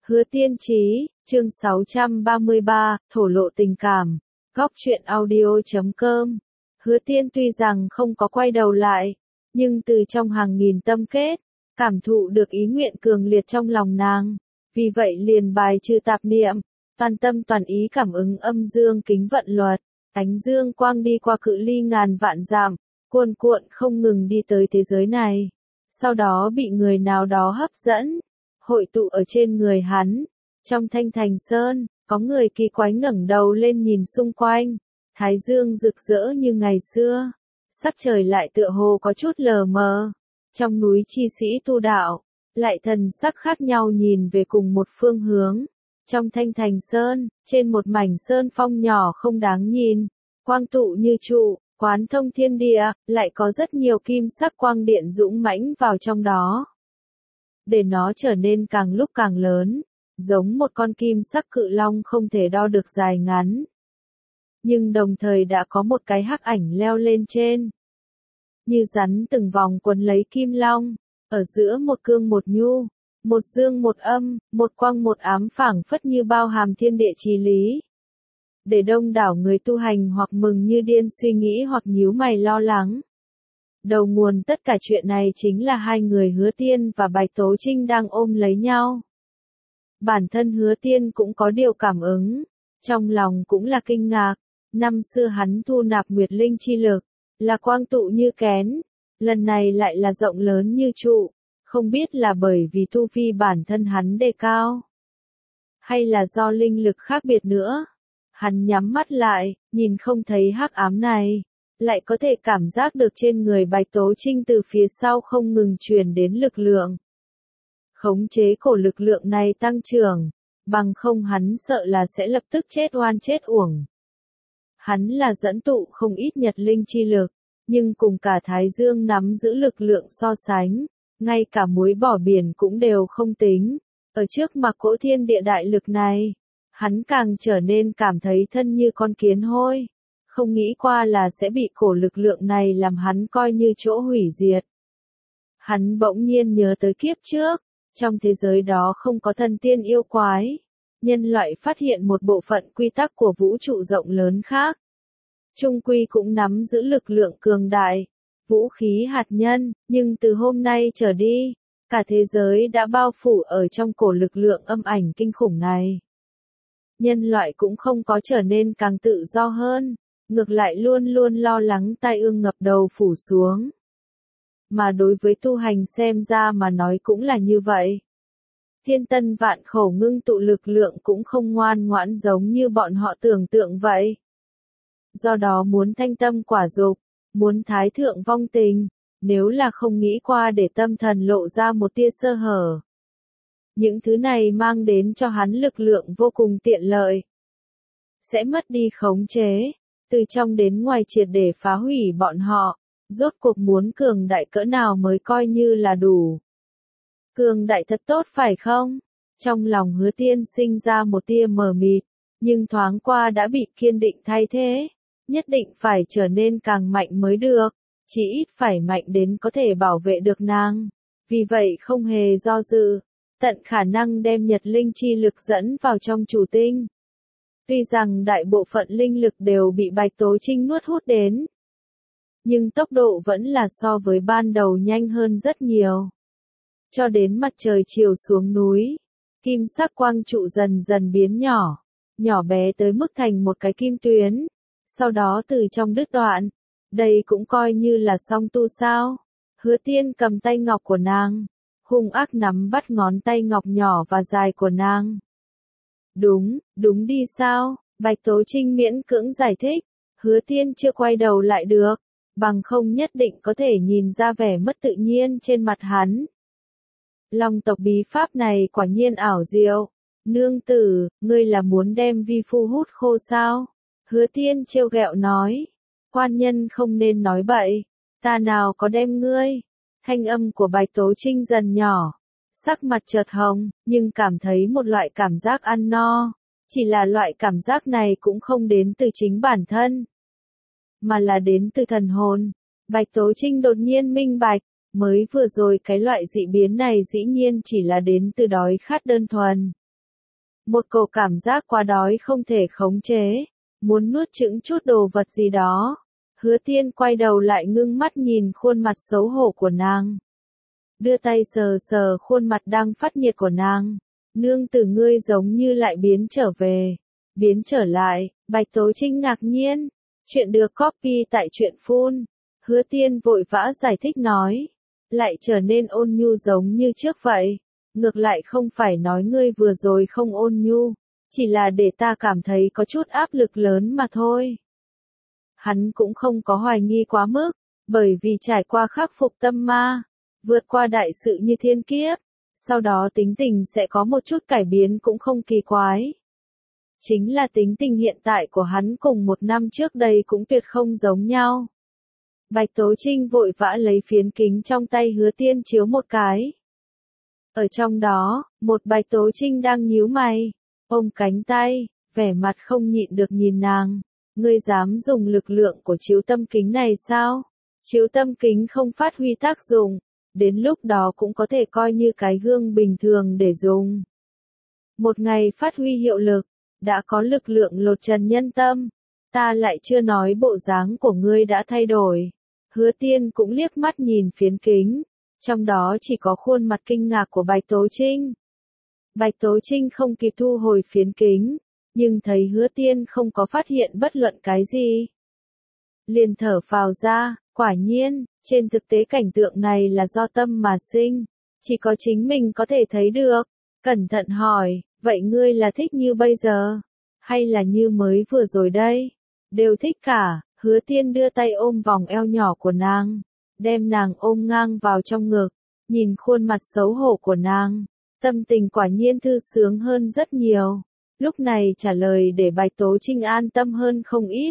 Hứa Tiên Chí, chương 633, thổ lộ tình cảm. Góc truyện audio.com. Hứa Tiên tuy rằng không có quay đầu lại, nhưng từ trong hàng nghìn tâm kết, cảm thụ được ý nguyện cường liệt trong lòng nàng. Vì vậy liền bài trừ tạp niệm, toàn tâm toàn ý cảm ứng âm dương kính vận luật. Ánh dương quang đi qua cự ly ngàn vạn dặm, cuồn cuộn không ngừng đi tới thế giới này. Sau đó bị người nào đó hấp dẫn, hội tụ ở trên người hắn. Trong Thanh Thành Sơn, có người kỳ quái ngẩng đầu lên nhìn xung quanh. Thái dương rực rỡ như ngày xưa, sắc trời lại tựa hồ có chút lờ mờ. Trong núi chi sĩ tu đạo, lại thần sắc khác nhau nhìn về cùng một phương hướng. Trong Thanh Thành Sơn, trên một mảnh sơn phong nhỏ không đáng nhìn, quang tụ như trụ, quán thông thiên địa, lại có rất nhiều kim sắc quang điện dũng mãnh vào trong đó. Để nó trở nên càng lúc càng lớn, giống một con kim sắc cự long không thể đo được dài ngắn. Nhưng đồng thời đã có một cái hắc ảnh leo lên trên. Như rắn từng vòng quấn lấy kim long, ở giữa một cương một nhu, một dương một âm, một quang một ám phảng phất như bao hàm thiên địa chí lý. Để đông đảo người tu hành hoặc mừng như điên suy nghĩ hoặc nhíu mày lo lắng. Đầu nguồn tất cả chuyện này chính là hai người Hứa Tiên và Bạch Tố Trinh đang ôm lấy nhau. Bản thân Hứa Tiên cũng có điều cảm ứng, trong lòng cũng là kinh ngạc. Năm xưa hắn thu nạp nguyệt linh chi lực, là quang tụ như kén, lần này lại là rộng lớn như trụ, không biết là bởi vì tu vi bản thân hắn đề cao, hay là do linh lực khác biệt nữa. Hắn nhắm mắt lại, nhìn không thấy hắc ám này, lại có thể cảm giác được trên người Bạch Tố Trinh từ phía sau không ngừng truyền đến lực lượng. Khống chế cổ lực lượng này tăng trưởng, bằng không hắn sợ là sẽ lập tức chết oan chết uổng. Hắn là dẫn tụ không ít nhật linh chi lực, nhưng cùng cả Thái Dương nắm giữ lực lượng so sánh, ngay cả muối bỏ biển cũng đều không tính. Ở trước mặt cỗ thiên địa đại lực này, hắn càng trở nên cảm thấy thân như con kiến hôi, không nghĩ qua là sẽ bị cổ lực lượng này làm hắn coi như chỗ hủy diệt. Hắn bỗng nhiên nhớ tới kiếp trước, trong thế giới đó không có thần tiên yêu quái, nhân loại phát hiện một bộ phận quy tắc của vũ trụ rộng lớn khác. Trung quy cũng nắm giữ lực lượng cường đại, vũ khí hạt nhân, nhưng từ hôm nay trở đi, cả thế giới đã bao phủ ở trong cổ lực lượng âm ảnh kinh khủng này. Nhân loại cũng không có trở nên càng tự do hơn, ngược lại luôn luôn lo lắng tai ương ngập đầu phủ xuống. Mà đối với tu hành xem ra mà nói cũng là như vậy. Thiên tân vạn khổ ngưng tụ lực lượng cũng không ngoan ngoãn giống như bọn họ tưởng tượng vậy. Do đó muốn thanh tâm quả dục, muốn thái thượng vong tình, nếu là không nghĩ qua để tâm thần lộ ra một tia sơ hở. Những thứ này mang đến cho hắn lực lượng vô cùng tiện lợi. Sẽ mất đi khống chế, từ trong đến ngoài triệt để phá hủy bọn họ, rốt cuộc muốn cường đại cỡ nào mới coi như là đủ. Cường đại thật tốt phải không? Trong lòng Hứa Tiên sinh ra một tia mờ mịt, nhưng thoáng qua đã bị kiên định thay thế. Nhất định phải trở nên càng mạnh mới được, chỉ ít phải mạnh đến có thể bảo vệ được nàng. Vì vậy không hề do dự, tận khả năng đem nhật linh chi lực dẫn vào trong chủ tinh. Tuy rằng đại bộ phận linh lực đều bị Bạch Tố Trinh nuốt hút đến, nhưng tốc độ vẫn là so với ban đầu nhanh hơn rất nhiều. Cho đến mặt trời chiều xuống núi, kim sắc quang trụ dần dần biến nhỏ, nhỏ bé tới mức thành một cái kim tuyến. Sau đó từ trong đứt đoạn, đây cũng coi như là xong tu sao. Hứa Tiên cầm tay ngọc của nàng, hung ác nắm bắt ngón tay ngọc nhỏ và dài của nàng. Đúng đi sao? Bạch Tố Trinh miễn cưỡng giải thích. Hứa Tiên chưa quay đầu lại được, bằng không nhất định có thể nhìn ra vẻ mất tự nhiên trên mặt hắn. Long tộc bí pháp này quả nhiên ảo diệu. Nương tử, ngươi là muốn đem vi phu hút khô sao? Hứa Tiên trêu ghẹo nói, quan nhân không nên nói bậy, ta nào có đem ngươi. Thanh âm của Bạch Tố Trinh dần nhỏ, sắc mặt chợt hồng, nhưng cảm thấy một loại cảm giác ăn no. Chỉ là loại cảm giác này cũng không đến từ chính bản thân, mà là đến từ thần hồn. Bạch Tố Trinh đột nhiên minh bạch, mới vừa rồi cái loại dị biến này dĩ nhiên chỉ là đến từ đói khát đơn thuần. Một cổ cảm giác quá đói không thể khống chế, muốn nuốt chửng chút đồ vật gì đó. Hứa Tiên quay đầu lại ngưng mắt nhìn khuôn mặt xấu hổ của nàng. Đưa tay sờ sờ khuôn mặt đang phát nhiệt của nàng. Nương tử ngươi giống như lại biến trở về. Biến trở lại, Bạch Tố Trinh ngạc nhiên. Chuyện được copy tại truyện phun. Hứa Tiên vội vã giải thích nói. Lại trở nên ôn nhu giống như trước vậy. Ngược lại không phải nói ngươi vừa rồi không ôn nhu. Chỉ là để ta cảm thấy có chút áp lực lớn mà thôi. Hắn cũng không có hoài nghi quá mức. Bởi vì trải qua khắc phục tâm ma. Vượt qua đại sự như thiên kiếp. Sau đó tính tình sẽ có một chút cải biến cũng không kỳ quái. Chính là tính tình hiện tại của hắn cùng một năm trước đây cũng tuyệt không giống nhau. Bạch Tố Trinh vội vã lấy phiến kính trong tay Hứa Tiên chiếu một cái. Ở trong đó, một Bạch Tố Trinh đang nhíu mày, ôm cánh tay, vẻ mặt không nhịn được nhìn nàng. Ngươi dám dùng lực lượng của chiếu tâm kính này sao? Chiếu tâm kính không phát huy tác dụng, đến lúc đó cũng có thể coi như cái gương bình thường để dùng. Một ngày phát huy hiệu lực, đã có lực lượng lột trần nhân tâm. Ta lại chưa nói bộ dáng của ngươi đã thay đổi. Hứa Tiên cũng liếc mắt nhìn phiến kính, trong đó chỉ có khuôn mặt kinh ngạc của Bạch Tố Trinh. Bạch Tố Trinh không kịp thu hồi phiến kính, nhưng thấy Hứa Tiên không có phát hiện bất luận cái gì. Liền thở phào ra, quả nhiên, trên thực tế cảnh tượng này là do tâm mà sinh, chỉ có chính mình có thể thấy được. Cẩn thận hỏi, vậy ngươi là thích như bây giờ, hay là như mới vừa rồi đây? Đều thích cả. Hứa Tiên đưa tay ôm vòng eo nhỏ của nàng, đem nàng ôm ngang vào trong ngực, nhìn khuôn mặt xấu hổ của nàng, tâm tình quả nhiên thư sướng hơn rất nhiều. Lúc này trả lời để Bạch Tố Trinh an tâm hơn không ít.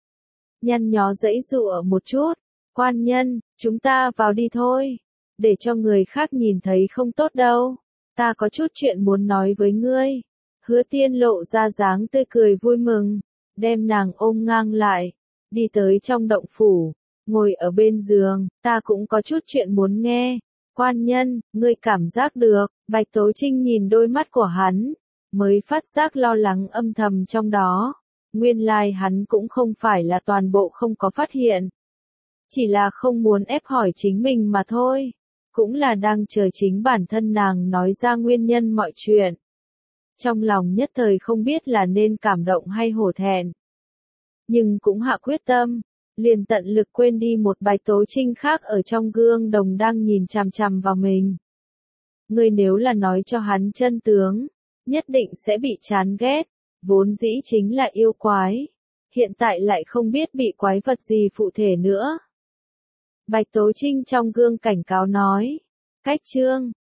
Nhăn nhó giãy giụa một chút, quan nhân, chúng ta vào đi thôi, để cho người khác nhìn thấy không tốt đâu, ta có chút chuyện muốn nói với ngươi. Hứa Tiên lộ ra dáng tươi cười vui mừng, đem nàng ôm ngang lại. Đi tới trong động phủ, ngồi ở bên giường, ta cũng có chút chuyện muốn nghe. Quan nhân, ngươi cảm giác được, Bạch Tố Trinh nhìn đôi mắt của hắn, mới phát giác lo lắng âm thầm trong đó. Nguyên lai hắn cũng không phải là toàn bộ không có phát hiện. Chỉ là không muốn ép hỏi chính mình mà thôi. Cũng là đang chờ chính bản thân nàng nói ra nguyên nhân mọi chuyện. Trong lòng nhất thời không biết là nên cảm động hay hổ thẹn. Nhưng cũng hạ quyết tâm, liền tận lực quên đi một Bạch Tố Trinh khác ở trong gương đồng đang nhìn chằm chằm vào mình. Ngươi nếu là nói cho hắn chân tướng, nhất định sẽ bị chán ghét, vốn dĩ chính là yêu quái, hiện tại lại không biết bị quái vật gì phụ thể nữa. Bạch Tố Trinh trong gương cảnh cáo nói, cách chương,